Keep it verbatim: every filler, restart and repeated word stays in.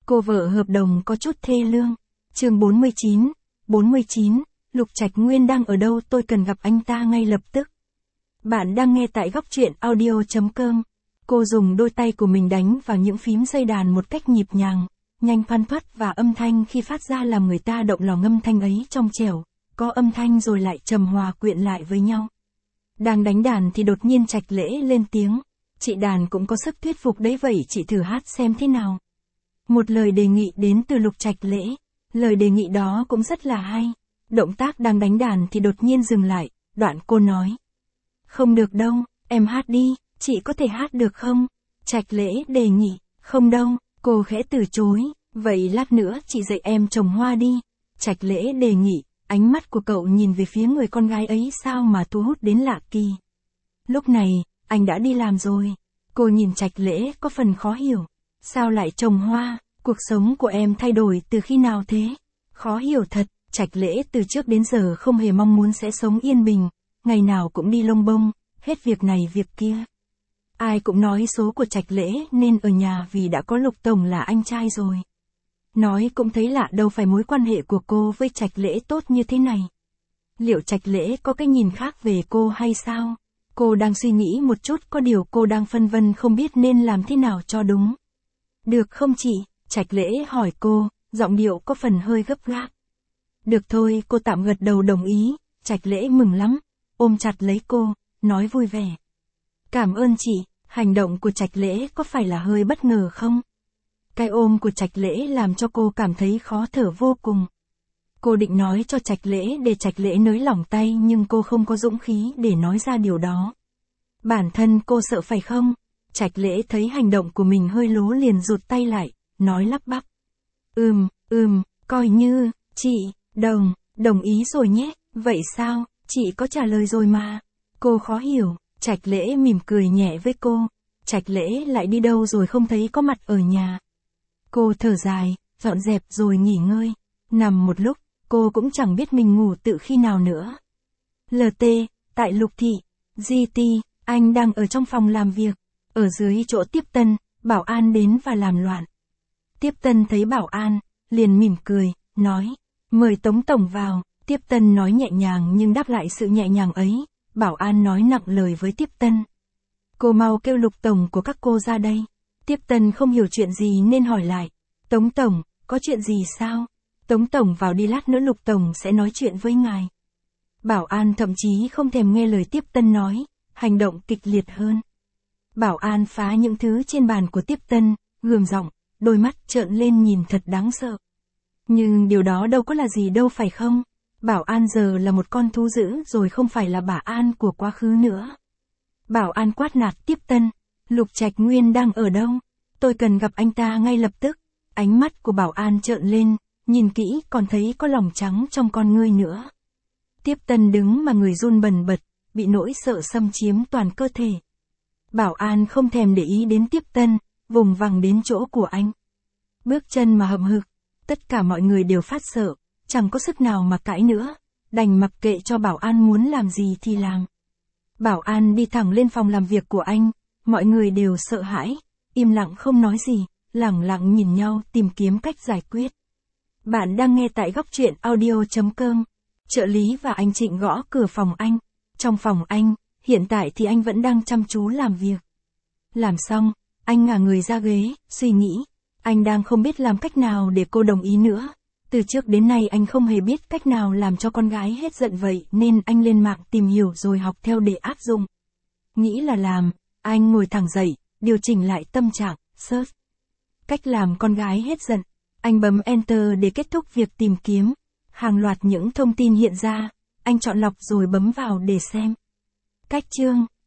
Cô vợ hợp đồng có chút thê lương. Chương bốn mươi chín, bốn mươi chín, Lục Trạch Nguyên đang ở đâu, tôi cần gặp anh ta ngay lập tức. Bạn đang nghe tại góc truyện audio chấm com. Cô dùng đôi tay của mình đánh vào những phím dây đàn một cách nhịp nhàng, nhanh thoăn thoắt, và âm thanh khi phát ra làm người ta động lòng. Âm thanh ấy trong trẻo, có âm thanh rồi lại trầm hòa quyện lại với nhau. Đang đánh đàn thì đột nhiên Trạch Lễ lên tiếng. Chị đàn cũng có sức thuyết phục đấy, vậy chị thử hát xem thế nào. Một lời đề nghị đến từ Lục Trạch Lễ. Lời đề nghị đó cũng rất là hay. Động tác đang đánh đàn thì đột nhiên dừng lại, đoạn cô nói. Không được đâu, em hát đi, chị có thể hát được không? Trạch Lễ đề nghị. Không đâu, cô khẽ từ chối. Vậy lát nữa chị dạy em trồng hoa đi. Trạch Lễ đề nghị. Ánh mắt của cậu nhìn về phía người con gái ấy sao mà thu hút đến lạ kỳ. Lúc này, anh đã đi làm rồi. Cô nhìn Trạch Lễ có phần khó hiểu. Sao lại trồng hoa? Cuộc sống của em thay đổi từ khi nào thế? Khó hiểu thật. Trạch Lễ từ trước đến giờ không hề mong muốn sẽ sống yên bình, ngày nào cũng đi lông bông, hết việc này việc kia. Ai cũng nói số của Trạch Lễ nên ở nhà vì đã có Lục Tổng là anh trai rồi. Nói cũng thấy lạ, đâu phải mối quan hệ của cô với Trạch Lễ tốt như thế này. Liệu Trạch Lễ có cái nhìn khác về cô hay sao? Cô đang suy nghĩ một chút, có điều cô đang phân vân không biết nên làm thế nào cho đúng. Được không chị? Trạch Lễ hỏi cô, giọng điệu có phần hơi gấp gáp. Được thôi, cô tạm gật đầu đồng ý. Trạch Lễ mừng lắm, ôm chặt lấy cô, nói vui vẻ. Cảm ơn chị. Hành động của Trạch Lễ có phải là hơi bất ngờ không? Cái ôm của Trạch Lễ làm cho cô cảm thấy khó thở vô cùng. Cô định nói cho Trạch Lễ để Trạch Lễ nới lỏng tay, nhưng cô không có dũng khí để nói ra điều đó. Bản thân cô sợ phải không? Trạch Lễ thấy hành động của mình hơi lố liền rụt tay lại, nói lắp bắp. Ừm, ừm, coi như, chị, đồng, đồng ý rồi nhé. Vậy sao, chị có trả lời rồi mà. Cô khó hiểu. Trạch Lễ mỉm cười nhẹ với cô. Trạch Lễ lại đi đâu rồi không thấy có mặt ở nhà. Cô thở dài, dọn dẹp rồi nghỉ ngơi. Nằm một lúc, cô cũng chẳng biết mình ngủ tự khi nào nữa. lờ tê, tại Lục Thị, giê tê, anh đang ở trong phòng làm việc. Ở dưới chỗ tiếp tân, bảo an đến và làm loạn. Tiếp tân thấy bảo an, liền mỉm cười, nói, mời Tống Tổng vào. Tiếp tân nói nhẹ nhàng nhưng đáp lại sự nhẹ nhàng ấy, bảo an nói nặng lời với tiếp tân. Cô mau kêu Lục Tổng của các cô ra đây. Tiếp tân không hiểu chuyện gì nên hỏi lại. Tống Tổng, có chuyện gì sao? Tống Tổng vào đi, lát nữa Lục Tổng sẽ nói chuyện với ngài. Bảo an thậm chí không thèm nghe lời tiếp tân nói, hành động kịch liệt hơn. Bảo an phá những thứ trên bàn của tiếp tân, gườm giọng, đôi mắt trợn lên nhìn thật đáng sợ. Nhưng điều đó đâu có là gì đâu phải không? Bảo an giờ là một con thú dữ rồi, không phải là bà An của quá khứ nữa. Bảo an quát nạt tiếp tân. Lục Trạch Nguyên đang ở đâu? Tôi cần gặp anh ta ngay lập tức. Ánh mắt của bảo an trợn lên, nhìn kỹ còn thấy có lòng trắng trong con ngươi nữa. Tiếp tân đứng mà người run bần bật, bị nỗi sợ xâm chiếm toàn cơ thể. Bảo an không thèm để ý đến tiếp tân, vùng vằng đến chỗ của anh. Bước chân mà hậm hực, tất cả mọi người đều phát sợ, chẳng có sức nào mà cãi nữa, đành mặc kệ cho bảo an muốn làm gì thì làm. Bảo an đi thẳng lên phòng làm việc của anh, mọi người đều sợ hãi, im lặng không nói gì, lẳng lặng nhìn nhau tìm kiếm cách giải quyết. Bạn đang nghe tại góc truyện audio chấm com. Trợ lý và anh Trịnh gõ cửa phòng anh. Trong phòng anh, hiện tại thì anh vẫn đang chăm chú làm việc. Làm xong, anh ngả người ra ghế, suy nghĩ. Anh đang không biết làm cách nào để cô đồng ý nữa. Từ trước đến nay anh không hề biết cách nào làm cho con gái hết giận, vậy nên anh lên mạng tìm hiểu rồi học theo để áp dụng. Nghĩ là làm, anh ngồi thẳng dậy, điều chỉnh lại tâm trạng, search. Cách làm con gái hết giận. Anh bấm Enter để kết thúc việc tìm kiếm. Hàng loạt những thông tin hiện ra, anh chọn lọc rồi bấm vào để xem. Cách chương.